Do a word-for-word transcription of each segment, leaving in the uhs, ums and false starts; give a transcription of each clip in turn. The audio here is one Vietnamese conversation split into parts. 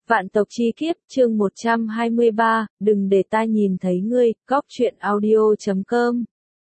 Vạn tộc chi kiếp, chương một trăm hai mươi ba, đừng để ta nhìn thấy ngươi, góc truyện audio chấm com.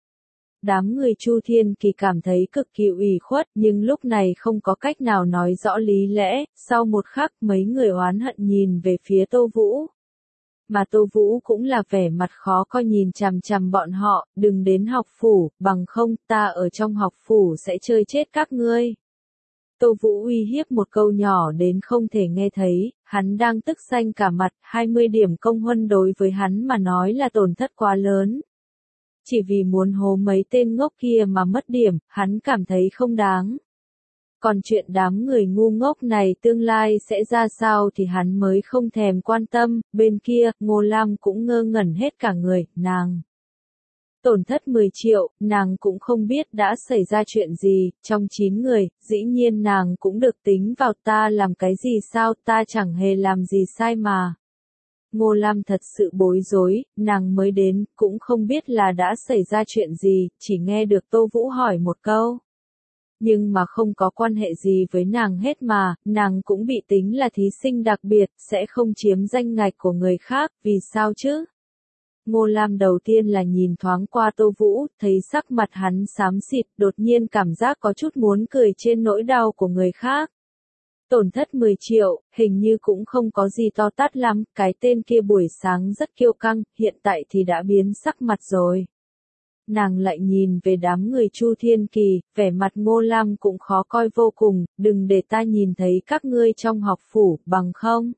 Đám người Chu Thiên Kỳ cảm thấy cực kỳ ủy khuất, nhưng lúc này không có cách nào nói rõ lý lẽ, sau một khắc mấy người oán hận nhìn về phía Tô Vũ. Mà Tô Vũ cũng là vẻ mặt khó coi nhìn chằm chằm bọn họ, đừng đến học phủ, bằng không ta ở trong học phủ sẽ chơi chết các ngươi. Tô Vũ uy hiếp một câu nhỏ đến không thể nghe thấy, hắn đang tức xanh cả mặt, hai mươi điểm công huân đối với hắn mà nói là tổn thất quá lớn. Chỉ vì muốn hố mấy tên ngốc kia mà mất điểm, hắn cảm thấy không đáng. Còn chuyện đám người ngu ngốc này tương lai sẽ ra sao thì hắn mới không thèm quan tâm, bên kia, Ngô Lam cũng ngơ ngẩn hết cả người, nàng. Tổn thất mười triệu, nàng cũng không biết đã xảy ra chuyện gì, trong chín người, dĩ nhiên nàng cũng được tính vào ta làm cái gì sao, ta chẳng hề làm gì sai mà. Ngô Lam thật sự bối rối, nàng mới đến, cũng không biết là đã xảy ra chuyện gì, chỉ nghe được Tô Vũ hỏi một câu. Nhưng mà không có quan hệ gì với nàng hết mà, nàng cũng bị tính là thí sinh đặc biệt, sẽ không chiếm danh ngạch của người khác, vì sao chứ? Ngô Lam đầu tiên là nhìn thoáng qua Tô Vũ, thấy sắc mặt hắn xám xịt, đột nhiên cảm giác có chút muốn cười trên nỗi đau của người khác. Tổn thất mười triệu, hình như cũng không có gì to tát lắm, cái tên kia buổi sáng rất kiêu căng, hiện tại thì đã biến sắc mặt rồi. Nàng lại nhìn về đám người Chu Thiên Kỳ, vẻ mặt Ngô Lam cũng khó coi vô cùng, đừng để ta nhìn thấy các ngươi trong học phủ, bằng không.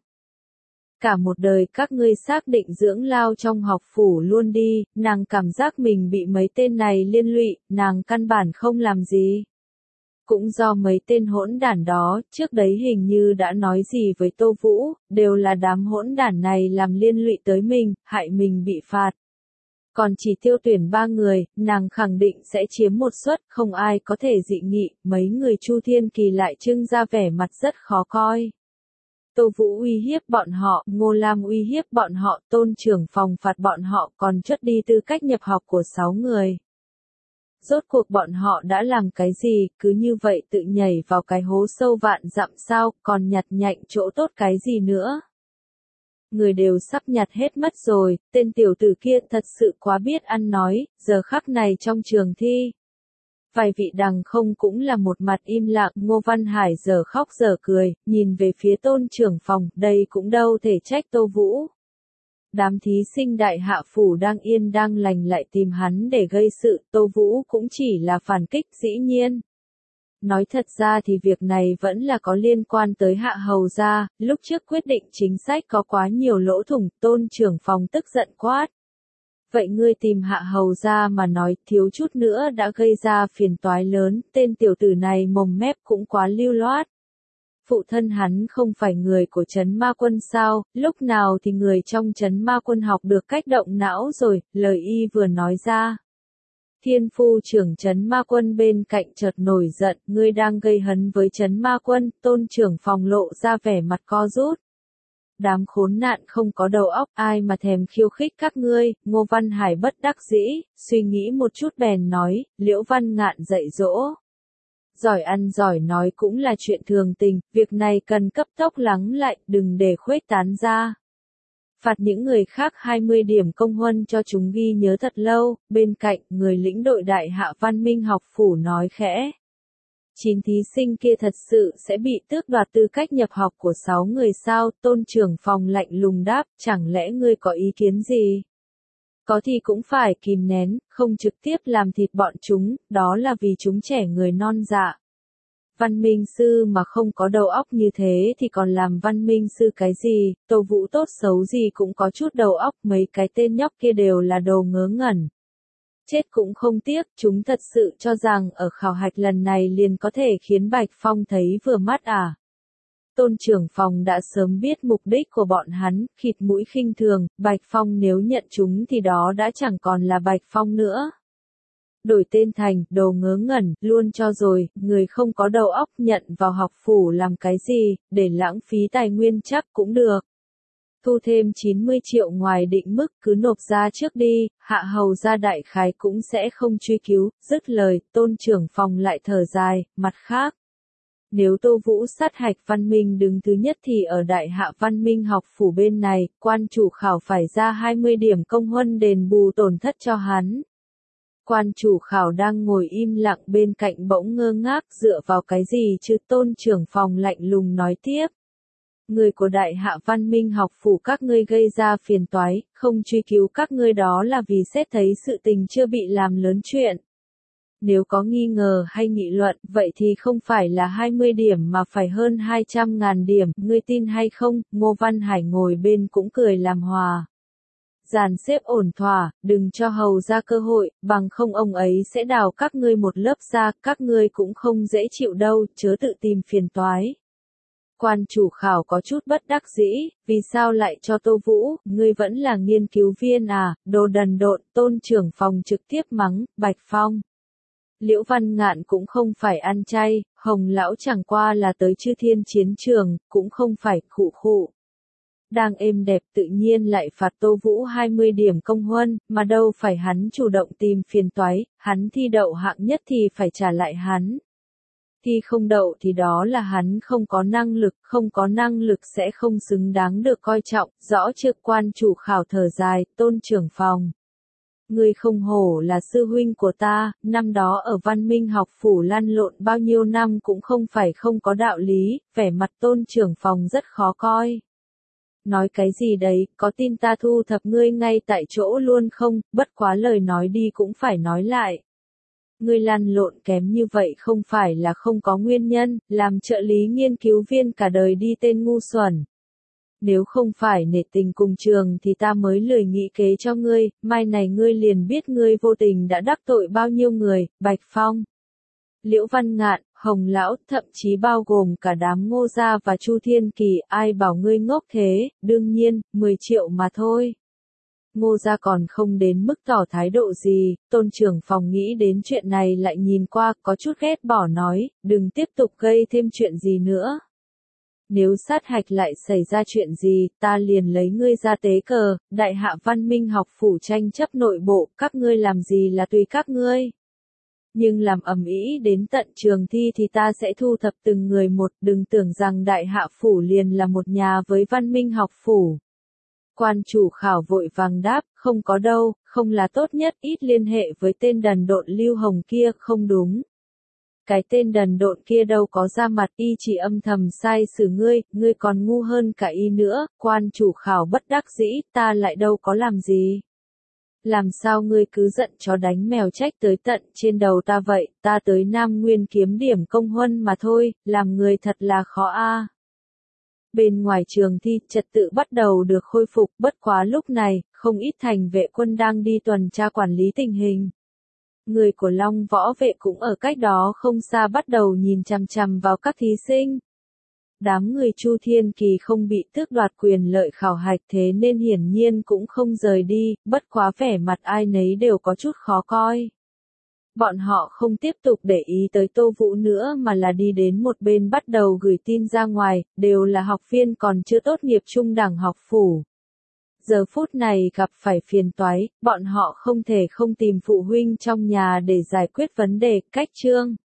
Cả một đời các ngươi xác định dưỡng lao trong học phủ luôn đi, nàng cảm giác mình bị mấy tên này liên lụy, nàng căn bản không làm gì. Cũng do mấy tên hỗn đản đó, trước đấy hình như đã nói gì với Tô Vũ, đều là đám hỗn đản này làm liên lụy tới mình, hại mình bị phạt. Còn chỉ tiêu tuyển ba người, nàng khẳng định sẽ chiếm một suất, không ai có thể dị nghị, mấy người Chu Thiên Kỳ lại trưng ra vẻ mặt rất khó coi. Tô Vũ uy hiếp bọn họ, Ngô Lam uy hiếp bọn họ, Tôn trưởng phòng phạt bọn họ, còn chốt đi tư cách nhập học của sáu người. Rốt cuộc bọn họ đã làm cái gì, cứ như vậy tự nhảy vào cái hố sâu vạn dặm sao, còn nhặt nhạnh chỗ tốt cái gì nữa. Người đều sắp nhặt hết mất rồi, tên tiểu tử kia thật sự quá biết ăn nói, giờ khắc này trong trường thi. Vài vị đằng không cũng là một mặt im lặng, Ngô Văn Hải giờ khóc giờ cười, nhìn về phía Tôn trưởng phòng, đây cũng đâu thể trách Tô Vũ. Đám thí sinh đại hạ phủ đang yên đang lành lại tìm hắn để gây sự, Tô Vũ cũng chỉ là phản kích dĩ nhiên. Nói thật ra thì việc này vẫn là có liên quan tới Hạ Hầu gia, lúc trước quyết định chính sách có quá nhiều lỗ thủng, Tôn trưởng phòng tức giận quát. Vậy ngươi tìm Hạ Hầu gia mà nói, thiếu chút nữa đã gây ra phiền toái lớn, tên tiểu tử này mồm mép cũng quá lưu loát. Phụ thân hắn không phải người của Trấn Ma Quân sao, lúc nào thì người trong Trấn Ma Quân học được cách động não rồi, lời y vừa nói ra. Thiên phu trưởng Trấn Ma Quân bên cạnh chợt nổi giận, ngươi đang gây hấn với Trấn Ma Quân, Tôn trưởng phòng lộ ra vẻ mặt co rút. Đám khốn nạn không có đầu óc, ai mà thèm khiêu khích các ngươi, Ngô Văn Hải bất đắc dĩ, suy nghĩ một chút bèn nói, Liễu Văn Ngạn dạy dỗ. Giỏi ăn giỏi nói cũng là chuyện thường tình, việc này cần cấp tốc lắng lại, đừng để khuếch tán ra. Phạt những người khác hai mươi điểm công huân cho chúng ghi nhớ thật lâu, bên cạnh, người lĩnh đội đại hạ văn minh học phủ nói khẽ. Chín thí sinh kia thật sự sẽ bị tước đoạt tư cách nhập học của sáu người sao, Tôn trưởng phòng lạnh lùng đáp, chẳng lẽ ngươi có ý kiến gì? Có thì cũng phải kìm nén, không trực tiếp làm thịt bọn chúng, đó là vì chúng trẻ người non dạ. Văn minh sư mà không có đầu óc như thế thì còn làm văn minh sư cái gì, Tô Vũ tốt xấu gì cũng có chút đầu óc, mấy cái tên nhóc kia đều là đồ ngớ ngẩn. Chết cũng không tiếc, chúng thật sự cho rằng ở khảo hạch lần này liền có thể khiến Bạch Phong thấy vừa mắt à. Tôn trưởng phòng đã sớm biết mục đích của bọn hắn, khịt mũi khinh thường, Bạch Phong nếu nhận chúng thì đó đã chẳng còn là Bạch Phong nữa. Đổi tên thành, đồ ngớ ngẩn, luôn cho rồi, người không có đầu óc nhận vào học phủ làm cái gì, để lãng phí tài nguyên chắc cũng được. Thu thêm chín mươi triệu ngoài định mức cứ nộp ra trước đi, Hạ Hầu gia đại khái cũng sẽ không truy cứu, dứt lời, Tôn trưởng phòng lại thở dài, mặt khác. Nếu Tô Vũ sát hạch văn minh đứng thứ nhất thì ở Đại Hạ Văn Minh học phủ bên này, quan chủ khảo phải ra hai mươi điểm công huân đền bù tổn thất cho hắn. Quan chủ khảo đang ngồi im lặng bên cạnh bỗng ngơ ngác dựa vào cái gì chứ, Tôn trưởng phòng lạnh lùng nói tiếp. Người của Đại Hạ Văn Minh học phủ các ngươi gây ra phiền toái, không truy cứu các ngươi đó là vì xét thấy sự tình chưa bị làm lớn chuyện. Nếu có nghi ngờ hay nghị luận, vậy thì không phải là hai mươi điểm mà phải hơn hai trăm ngàn điểm, ngươi tin hay không? Ngô Văn Hải ngồi bên cũng cười làm hòa. Dàn xếp ổn thỏa, đừng cho hầu ra cơ hội, bằng không ông ấy sẽ đào các ngươi một lớp ra, các ngươi cũng không dễ chịu đâu, chớ tự tìm phiền toái. Quan chủ khảo có chút bất đắc dĩ, vì sao lại cho Tô Vũ, ngươi vẫn là nghiên cứu viên à, đồ đần độn, Tôn trưởng phòng trực tiếp mắng, Bạch Phong. Liễu Văn Ngạn cũng không phải ăn chay, Hồng lão chẳng qua là tới Chư Thiên chiến trường, cũng không phải khụ khụ. Đang êm đẹp tự nhiên lại phạt Tô Vũ hai mươi điểm công huân, mà đâu phải hắn chủ động tìm phiền toái, hắn thi đậu hạng nhất thì phải trả lại hắn. Thi không đậu thì đó là hắn không có năng lực, không có năng lực sẽ không xứng đáng được coi trọng, rõ chưa? Quan chủ khảo thở dài, Tôn trưởng phòng. Ngươi không hổ là sư huynh của ta, năm đó ở Văn Minh học phủ lăn lộn bao nhiêu năm cũng không phải không có đạo lý, vẻ mặt Tôn trưởng phòng rất khó coi. Nói cái gì đấy, có tin ta thu thập ngươi ngay tại chỗ luôn không, bất quá lời nói đi cũng phải nói lại. Ngươi lăn lộn kém như vậy không phải là không có nguyên nhân, làm trợ lý nghiên cứu viên cả đời đi tên ngu xuẩn. Nếu không phải nể tình cùng trường thì ta mới lười nghĩ kế cho ngươi, mai này ngươi liền biết ngươi vô tình đã đắc tội bao nhiêu người, Bạch Phong. Liễu Văn Ngạn, Hồng Lão, thậm chí bao gồm cả đám Ngô Gia và Chu Thiên Kỳ, ai bảo ngươi ngốc thế, đương nhiên, mười triệu mà thôi. Ngô Gia còn không đến mức tỏ thái độ gì, Tôn trưởng phòng nghĩ đến chuyện này lại nhìn qua, có chút ghét bỏ nói, đừng tiếp tục gây thêm chuyện gì nữa. Nếu sát hạch lại xảy ra chuyện gì, ta liền lấy ngươi ra tế cờ, Đại Hạ Văn Minh học phủ tranh chấp nội bộ, các ngươi làm gì là tùy các ngươi. Nhưng làm ầm ĩ đến tận trường thi thì ta sẽ thu thập từng người một, đừng tưởng rằng Đại Hạ phủ liền là một nhà với Văn Minh học phủ. Quan chủ khảo vội vàng đáp, không có đâu, không là tốt nhất, ít liên hệ với tên đần độn Lưu Hồng kia, không đúng. Cái tên đần độn kia đâu có ra mặt, y chỉ âm thầm sai xử ngươi, ngươi còn ngu hơn cả y nữa, quan chủ khảo bất đắc dĩ, ta lại đâu có làm gì. Làm sao ngươi cứ giận chó đánh mèo trách tới tận trên đầu ta vậy, ta tới Nam Nguyên kiếm điểm công huân mà thôi, làm người thật là khó a. Bên ngoài trường thi, trật tự bắt đầu được khôi phục, bất quá lúc này, không ít thành vệ quân đang đi tuần tra quản lý tình hình. Người của Long Võ vệ cũng ở cách đó không xa bắt đầu nhìn chằm chằm vào các thí sinh. Đám người Chu Thiên Kỳ không bị tước đoạt quyền lợi khảo hạch thế nên hiển nhiên cũng không rời đi, bất quá vẻ mặt ai nấy đều có chút khó coi. Bọn họ không tiếp tục để ý tới Tô Vũ nữa mà là đi đến một bên bắt đầu gửi tin ra ngoài, đều là học viên còn chưa tốt nghiệp trung đẳng học phủ. Giờ phút này gặp phải phiền toái, bọn họ không thể không tìm phụ huynh trong nhà để giải quyết vấn đề, cách chương.